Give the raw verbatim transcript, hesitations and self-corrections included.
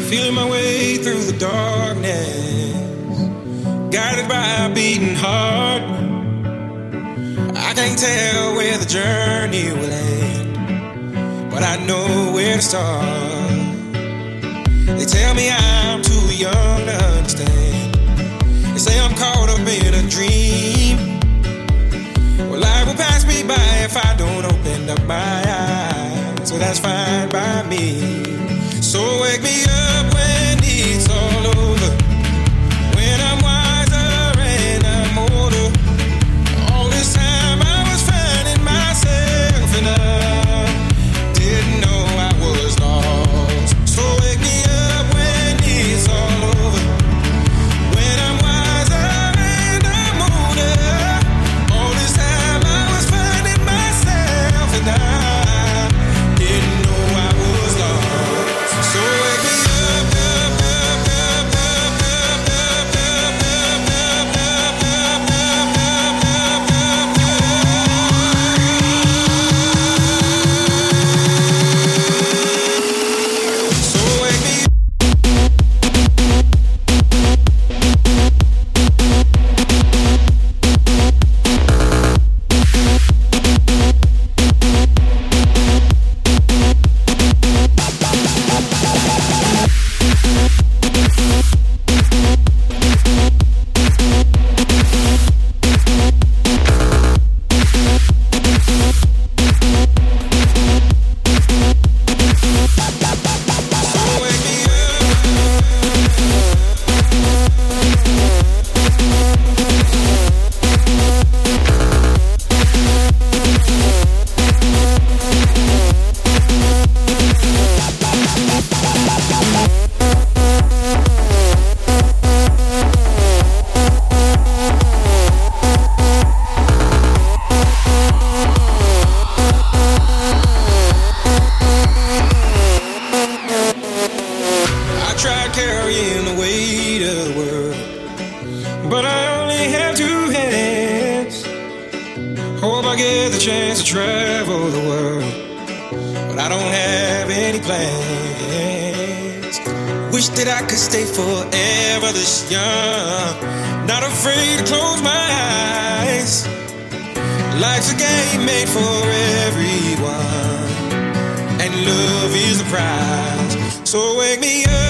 Feeling my way through the darkness, guided by a beating heart. I can't tell where the journey will end, but I know where to start. They tell me I'm too young to understand. They say I'm caught up in a dream. Well, life will pass me by if I don't open up my eyes. So that's fine by me. So wake me up when it's all over, when I'm wiser and I'm older. All this time I was finding myself and I didn't know I was lost. So wake me up when it's all over, when I'm wiser and I'm older. All this time I was finding myself and I didn't know I was lost. So wake me up, up, up, up, up, up, up, up, up, up, up, up, up, up, up. So wake me up. I tried carrying the weight of the world, but I only have two hands. Hope I get the chance to travel the world, but I don't have any plans. Wish that I could stay forever this young, not afraid to close my eyes. Life's a game made for everyone, and love is the prize. So wake me up.